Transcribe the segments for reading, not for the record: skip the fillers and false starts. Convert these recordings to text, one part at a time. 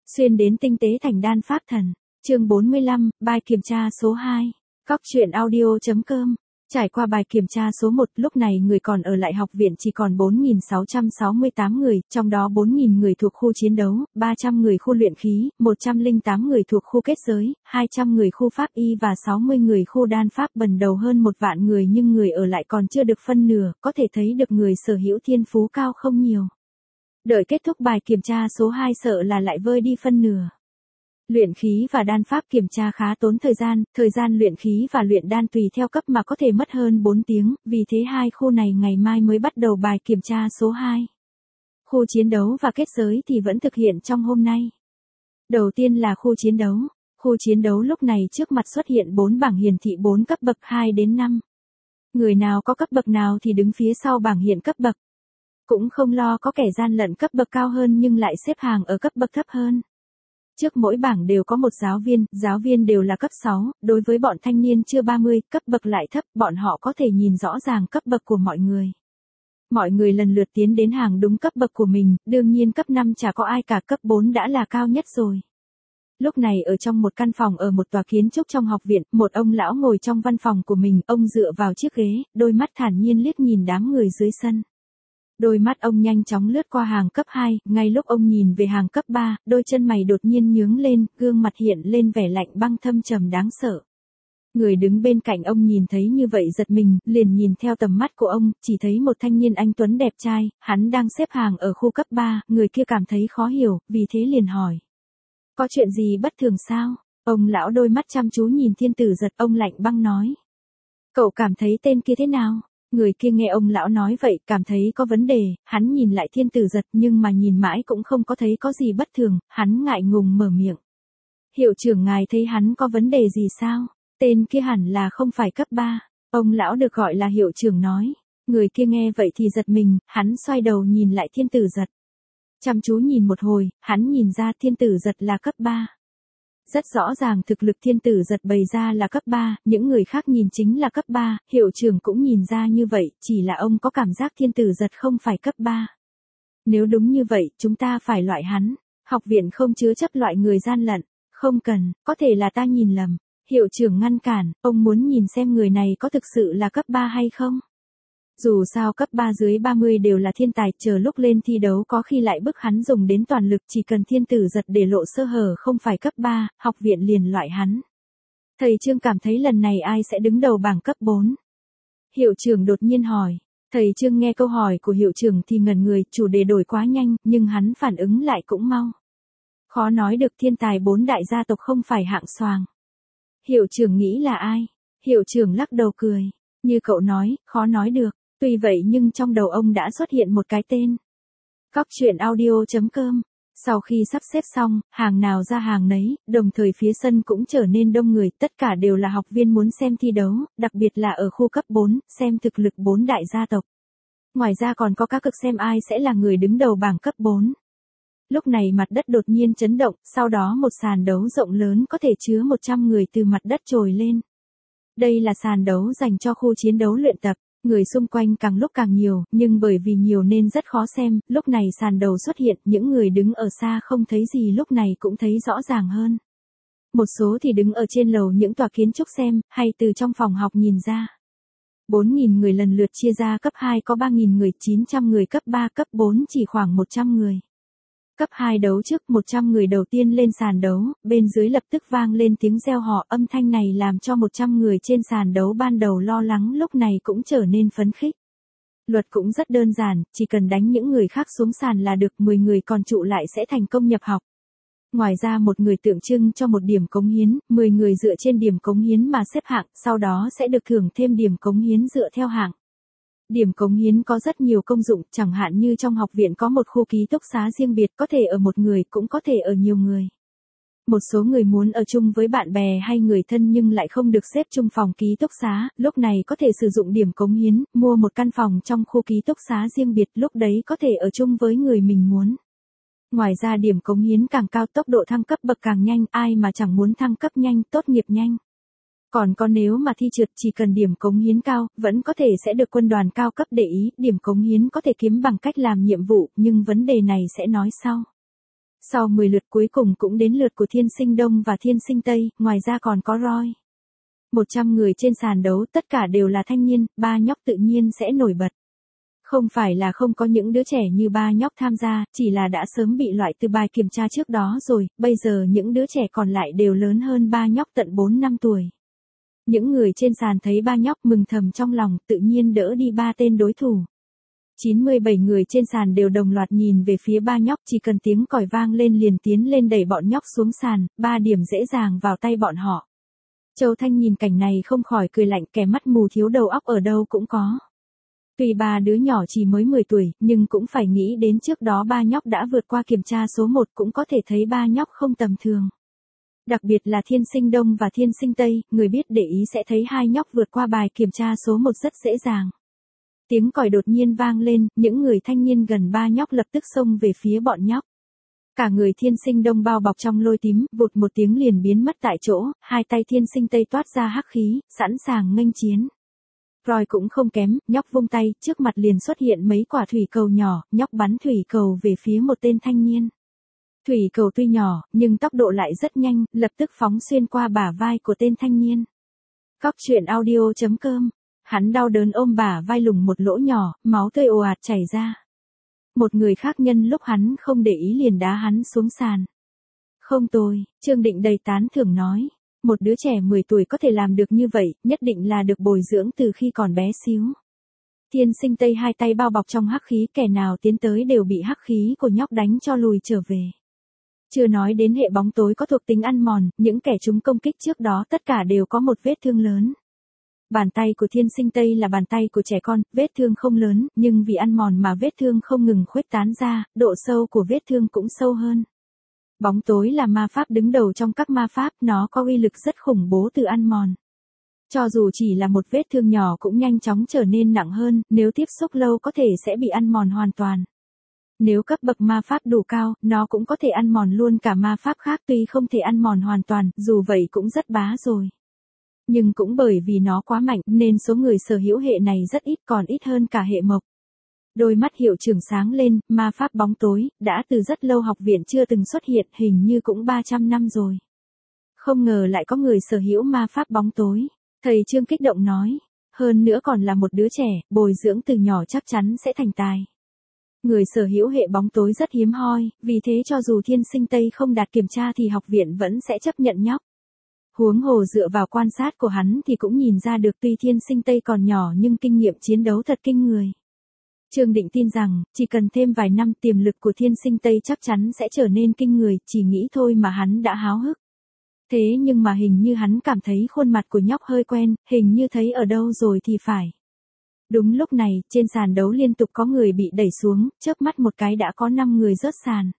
Xuyên đến tinh tế thành đan pháp thần. Chương 45, bài kiểm tra số 2. Cóc truyện audio.com. Trải qua bài kiểm tra số 1, lúc này người còn ở lại học viện chỉ còn 4.668 người, trong đó 4.000 người thuộc khu chiến đấu, 300 người khu luyện khí, 108 người thuộc khu kết giới, 200 người khu pháp y và 60 người khu đan pháp, bần đầu hơn 1 vạn người, nhưng người ở lại còn chưa được phân nửa, có thể thấy được người sở hữu thiên phú cao không nhiều. Đợi kết thúc bài kiểm tra số 2 sợ là lại vơi đi phân nửa. Luyện khí và đan pháp kiểm tra khá tốn thời gian luyện khí và luyện đan tùy theo cấp mà có thể mất hơn 4 tiếng, vì thế hai khu này ngày mai mới bắt đầu bài kiểm tra số 2. Khu chiến đấu và kết giới thì vẫn thực hiện trong hôm nay. Đầu tiên là khu chiến đấu. Khu chiến đấu lúc này trước mặt xuất hiện 4 bảng hiển thị 4 cấp bậc 2 đến 5. Người nào có cấp bậc nào thì đứng phía sau bảng hiện cấp bậc. Cũng không lo có kẻ gian lận cấp bậc cao hơn nhưng lại xếp hàng ở cấp bậc thấp hơn. Trước mỗi bảng đều có một giáo viên đều là cấp 6, đối với bọn thanh niên chưa 30, cấp bậc lại thấp, bọn họ có thể nhìn rõ ràng cấp bậc của mọi người. Mọi người lần lượt tiến đến hàng đúng cấp bậc của mình, đương nhiên cấp 5 chả có ai cả, cấp 4 đã là cao nhất rồi. Lúc này ở trong một căn phòng ở một tòa kiến trúc trong học viện, một ông lão ngồi trong văn phòng của mình, ông dựa vào chiếc ghế, đôi mắt thản nhiên liếc nhìn đám người dưới sân. Đôi mắt ông nhanh chóng lướt qua hàng cấp 2, ngay lúc ông nhìn về hàng cấp 3, đôi chân mày đột nhiên nhướng lên, gương mặt hiện lên vẻ lạnh băng thâm trầm đáng sợ. Người đứng bên cạnh ông nhìn thấy như vậy giật mình, liền nhìn theo tầm mắt của ông, chỉ thấy một thanh niên anh tuấn đẹp trai, hắn đang xếp hàng ở khu cấp 3, người kia cảm thấy khó hiểu, vì thế liền hỏi. Có chuyện gì bất thường sao? Ông lão đôi mắt chăm chú nhìn Thiên Tử Giật, ông lạnh băng nói. Cậu cảm thấy tên kia thế nào? Người kia nghe ông lão nói vậy, cảm thấy có vấn đề, hắn nhìn lại Thiên Tử Giật nhưng mà nhìn mãi cũng không có thấy có gì bất thường, hắn ngại ngùng mở miệng. Hiệu trưởng ngài thấy hắn có vấn đề gì sao? Tên kia hẳn là không phải cấp 3. Ông lão được gọi là hiệu trưởng nói. Người kia nghe vậy thì giật mình, hắn xoay đầu nhìn lại Thiên Tử Giật. Chăm chú nhìn một hồi, hắn nhìn ra Thiên Tử Giật là cấp 3. Rất rõ ràng thực lực Thiên Tử Giật bày ra là cấp 3, những người khác nhìn chính là cấp 3, hiệu trưởng cũng nhìn ra như vậy, chỉ là ông có cảm giác Thiên Tử Giật không phải cấp 3. Nếu đúng như vậy, chúng ta phải loại hắn. Học viện không chứa chấp loại người gian lận. Không cần, có thể là ta nhìn lầm. Hiệu trưởng ngăn cản, ông muốn nhìn xem người này có thực sự là cấp 3 hay không. Dù sao cấp 3 dưới 30 đều là thiên tài, chờ lúc lên thi đấu có khi lại bức hắn dùng đến toàn lực, chỉ cần Thiên Tử Giật để lộ sơ hở không phải cấp 3, học viện liền loại hắn. Thầy Trương cảm thấy lần này ai sẽ đứng đầu bảng cấp 4? Hiệu trưởng đột nhiên hỏi. Thầy Trương nghe câu hỏi của hiệu trưởng thì ngẩn người, chủ đề đổi quá nhanh, nhưng hắn phản ứng lại cũng mau. Khó nói được, thiên tài 4 đại gia tộc không phải hạng xoàng. Hiệu trưởng nghĩ là ai? Hiệu trưởng lắc đầu cười. Như cậu nói, khó nói được. Tuy vậy nhưng trong đầu ông đã xuất hiện một cái tên. Cóc truyện audio.com. Sau khi sắp xếp xong, hàng nào ra hàng nấy, đồng thời phía sân cũng trở nên đông người, tất cả đều là học viên muốn xem thi đấu, đặc biệt là ở khu cấp 4, xem thực lực 4 đại gia tộc. Ngoài ra còn có các cực xem ai sẽ là người đứng đầu bảng cấp 4. Lúc này mặt đất đột nhiên chấn động, sau đó một sàn đấu rộng lớn có thể chứa 100 người từ mặt đất trồi lên. Đây là sàn đấu dành cho khu chiến đấu luyện tập. Người xung quanh càng lúc càng nhiều, nhưng bởi vì nhiều nên rất khó xem, lúc này sàn đầu xuất hiện, những người đứng ở xa không thấy gì lúc này cũng thấy rõ ràng hơn. Một số thì đứng ở trên lầu những tòa kiến trúc xem, hay từ trong phòng học nhìn ra. 4.000 người lần lượt chia ra cấp 2 có 3.000 người, 900 người cấp 3, cấp 4 chỉ khoảng 100 người. Cấp 2 đấu trước 100 người đầu tiên lên sàn đấu, bên dưới lập tức vang lên tiếng reo hò, âm thanh này làm cho 100 người trên sàn đấu ban đầu lo lắng lúc này cũng trở nên phấn khích. Luật cũng rất đơn giản, chỉ cần đánh những người khác xuống sàn là được, 10 người còn trụ lại sẽ thành công nhập học. Ngoài ra một người tượng trưng cho một điểm cống hiến, 10 người dựa trên điểm cống hiến mà xếp hạng, sau đó sẽ được thưởng thêm điểm cống hiến dựa theo hạng. Điểm cống hiến có rất nhiều công dụng, chẳng hạn như trong học viện có một khu ký túc xá riêng biệt, có thể ở một người, cũng có thể ở nhiều người. Một số người muốn ở chung với bạn bè hay người thân nhưng lại không được xếp chung phòng ký túc xá, lúc này có thể sử dụng điểm cống hiến, mua một căn phòng trong khu ký túc xá riêng biệt, lúc đấy có thể ở chung với người mình muốn. Ngoài ra điểm cống hiến càng cao tốc độ thăng cấp bậc càng nhanh, ai mà chẳng muốn thăng cấp nhanh, tốt nghiệp nhanh. Còn có nếu mà thi trượt chỉ cần điểm cống hiến cao, vẫn có thể sẽ được quân đoàn cao cấp để ý, điểm cống hiến có thể kiếm bằng cách làm nhiệm vụ, nhưng vấn đề này sẽ nói sau. Sau 10 lượt cuối cùng cũng đến lượt của Thiên Sinh Đông và Thiên Sinh Tây, ngoài ra còn có Roy. 100 người trên sàn đấu tất cả đều là thanh niên, ba nhóc tự nhiên sẽ nổi bật. Không phải là không có những đứa trẻ như ba nhóc tham gia, chỉ là đã sớm bị loại từ bài kiểm tra trước đó rồi, bây giờ những đứa trẻ còn lại đều lớn hơn ba nhóc tận 4 năm tuổi. Những người trên sàn thấy ba nhóc mừng thầm trong lòng, tự nhiên đỡ đi ba tên đối thủ. 97 người trên sàn đều đồng loạt nhìn về phía ba nhóc, chỉ cần tiếng còi vang lên liền tiến lên đẩy bọn nhóc xuống sàn, 3 điểm dễ dàng vào tay bọn họ. Châu Thanh nhìn cảnh này không khỏi cười lạnh, kẻ mắt mù thiếu đầu óc ở đâu cũng có. Tuy ba đứa nhỏ chỉ mới 10 tuổi, nhưng cũng phải nghĩ đến trước đó ba nhóc đã vượt qua kiểm tra số 1, cũng có thể thấy ba nhóc không tầm thường. Đặc biệt là Thiên Sinh Đông và Thiên Sinh Tây, người biết để ý sẽ thấy hai nhóc vượt qua bài kiểm tra số 1 rất dễ dàng. Tiếng còi đột nhiên vang lên, những người thanh niên gần ba nhóc lập tức xông về phía bọn nhóc. Cả người Thiên Sinh Đông bao bọc trong lôi tím, vụt một tiếng liền biến mất tại chỗ, hai tay Thiên Sinh Tây toát ra hắc khí, sẵn sàng nghênh chiến. Roy cũng không kém, nhóc vung tay, trước mặt liền xuất hiện mấy quả thủy cầu nhỏ, nhóc bắn thủy cầu về phía một tên thanh niên. Thủy cầu tuy nhỏ, nhưng tốc độ lại rất nhanh, lập tức phóng xuyên qua bả vai của tên thanh niên. Cóc truyện audio.com. Hắn đau đớn ôm bả vai lủng một lỗ nhỏ, máu tươi ồ ạt chảy ra. Một người khác nhân lúc hắn không để ý liền đá hắn xuống sàn. Không tồi, Trương Định đầy tán thưởng nói. Một đứa trẻ 10 tuổi có thể làm được như vậy, nhất định là được bồi dưỡng từ khi còn bé xíu. Thiên Sinh Tây hai tay bao bọc trong hắc khí, kẻ nào tiến tới đều bị hắc khí của nhóc đánh cho lùi trở về. Chưa nói đến hệ bóng tối có thuộc tính ăn mòn, những kẻ chúng công kích trước đó tất cả đều có một vết thương lớn. Bàn tay của Thiên Sinh Tây là bàn tay của trẻ con, vết thương không lớn, nhưng vì ăn mòn mà vết thương không ngừng khuếch tán ra, độ sâu của vết thương cũng sâu hơn. Bóng tối là ma pháp đứng đầu trong các ma pháp, nó có uy lực rất khủng bố từ ăn mòn. Cho dù chỉ là một vết thương nhỏ cũng nhanh chóng trở nên nặng hơn, nếu tiếp xúc lâu có thể sẽ bị ăn mòn hoàn toàn. Nếu cấp bậc ma pháp đủ cao, nó cũng có thể ăn mòn luôn cả ma pháp khác, tuy không thể ăn mòn hoàn toàn, dù vậy cũng rất bá rồi. Nhưng cũng bởi vì nó quá mạnh nên số người sở hữu hệ này rất ít, còn ít hơn cả hệ mộc. Đôi mắt hiệu trưởng sáng lên, ma pháp bóng tối, đã từ rất lâu học viện chưa từng xuất hiện, hình như cũng 300 năm rồi. Không ngờ lại có người sở hữu ma pháp bóng tối. Thầy Trương kích động nói, hơn nữa còn là một đứa trẻ, bồi dưỡng từ nhỏ chắc chắn sẽ thành tài. Người sở hữu hệ bóng tối rất hiếm hoi, vì thế cho dù Thiên Sinh Tây không đạt kiểm tra thì học viện vẫn sẽ chấp nhận nhóc. Huống hồ dựa vào quan sát của hắn thì cũng nhìn ra được tuy Thiên Sinh Tây còn nhỏ nhưng kinh nghiệm chiến đấu thật kinh người. Trương Định tin rằng, chỉ cần thêm vài năm tiềm lực của Thiên Sinh Tây chắc chắn sẽ trở nên kinh người, chỉ nghĩ thôi mà hắn đã háo hức. Thế nhưng mà hình như hắn cảm thấy khuôn mặt của nhóc hơi quen, hình như thấy ở đâu rồi thì phải. Đúng lúc này, trên sàn đấu liên tục có người bị đẩy xuống, chớp mắt một cái đã có 5 người rớt sàn.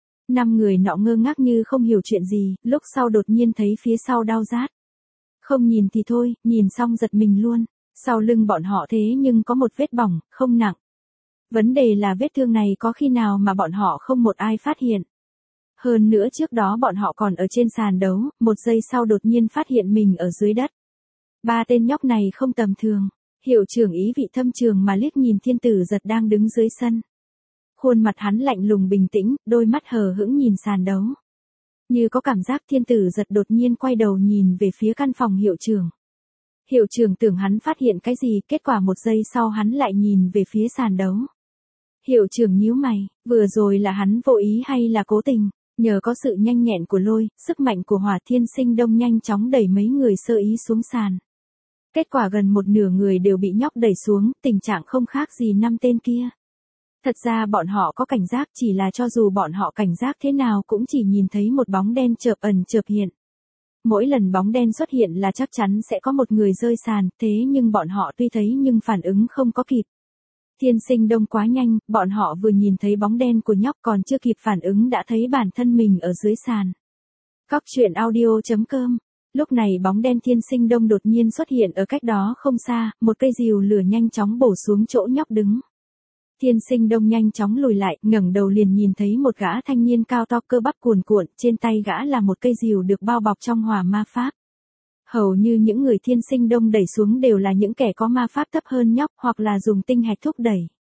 5 người nọ ngơ ngác như không hiểu chuyện gì, lúc sau đột nhiên thấy phía sau đau rát. Không nhìn thì thôi, nhìn xong giật mình luôn. Sau lưng bọn họ thế nhưng có một vết bỏng, không nặng. Vấn đề là vết thương này có khi nào mà bọn họ không một ai phát hiện. Hơn nữa trước đó bọn họ còn ở trên sàn đấu, một giây sau đột nhiên phát hiện mình ở dưới đất. Ba tên nhóc này không tầm thường. Hiệu trưởng ý vị thâm trường mà liếc nhìn Thiên Tử Giật đang đứng dưới sân. Khuôn mặt hắn lạnh lùng bình tĩnh, đôi mắt hờ hững nhìn sàn đấu. Như có cảm giác Thiên Tử Giật đột nhiên quay đầu nhìn về phía căn phòng hiệu trưởng. Hiệu trưởng tưởng hắn phát hiện cái gì, kết quả một giây sau hắn lại nhìn về phía sàn đấu. Hiệu trưởng nhíu mày, vừa rồi là hắn vô ý hay là cố tình? Nhờ có sự nhanh nhẹn của lôi, sức mạnh của Hỏa Thiên Sinh Đông nhanh chóng đẩy mấy người sơ ý xuống sàn. Kết quả gần một nửa người đều bị nhóc đẩy xuống, tình trạng không khác gì 5 tên kia. Thật ra bọn họ có cảnh giác, chỉ là cho dù bọn họ cảnh giác thế nào cũng chỉ nhìn thấy một bóng đen chợp ẩn chợp hiện. Mỗi lần bóng đen xuất hiện là chắc chắn sẽ có một người rơi sàn, thế nhưng bọn họ tuy thấy nhưng phản ứng không có kịp. Thiên Sinh Đông quá nhanh, bọn họ vừa nhìn thấy bóng đen của nhóc còn chưa kịp phản ứng đã thấy bản thân mình ở dưới sàn. Cóc truyện audio.com. Lúc này bóng đen Thiên Sinh Đông đột nhiên xuất hiện ở cách đó không xa, một cây rìu lửa nhanh chóng bổ xuống chỗ nhóc đứng. Thiên Sinh Đông nhanh chóng lùi lại, ngẩng đầu liền nhìn thấy một gã thanh niên cao to cơ bắp cuồn cuộn, trên tay gã là một cây rìu được bao bọc trong hỏa ma pháp. Hầu như những người Thiên Sinh Đông đẩy xuống đều là những kẻ có ma pháp thấp hơn nhóc, hoặc là dùng tinh hạch thúc đẩy.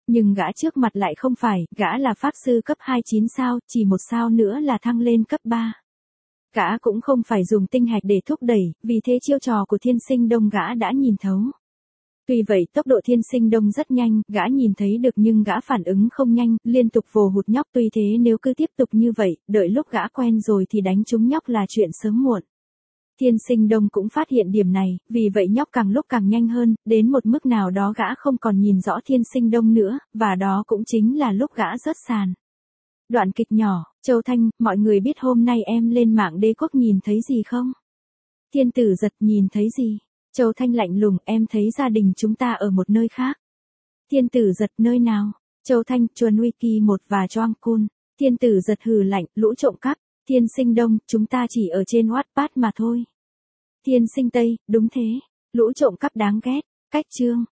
Nhưng gã trước mặt lại không phải, gã là pháp sư cấp 29 sao, chỉ một sao nữa là thăng lên cấp 3. Gã cũng không phải dùng tinh hạch để thúc đẩy, vì thế chiêu trò của Thiên Sinh Đông gã đã nhìn thấu. Tuy vậy tốc độ Thiên Sinh Đông rất nhanh, gã nhìn thấy được nhưng gã phản ứng không nhanh, liên tục vồ hụt nhóc. Tuy thế nếu cứ tiếp tục như vậy, đợi lúc gã quen rồi thì đánh trúng nhóc là chuyện sớm muộn. Thiên Sinh Đông cũng phát hiện điểm này, vì vậy nhóc càng lúc càng nhanh hơn, đến một mức nào đó gã không còn nhìn rõ Thiên Sinh Đông nữa, và đó cũng chính là lúc gã rớt sàn. Đoạn kịch nhỏ, Châu Thanh, mọi người biết hôm nay em lên mạng đế quốc nhìn thấy gì không? Thiên Tử Giật, nhìn thấy gì? Châu Thanh lạnh lùng, em thấy gia đình chúng ta ở một nơi khác. Thiên Tử Giật, nơi nào? Châu Thanh, Chuan Wiki 1 và Choang Kun. Thiên Tử Giật hừ lạnh, lũ trộm cắp. Thiên Sinh Đông, chúng ta chỉ ở trên Wattpad mà thôi. Thiên Sinh Tây, đúng thế. Lũ trộm cắp đáng ghét. Cách chương.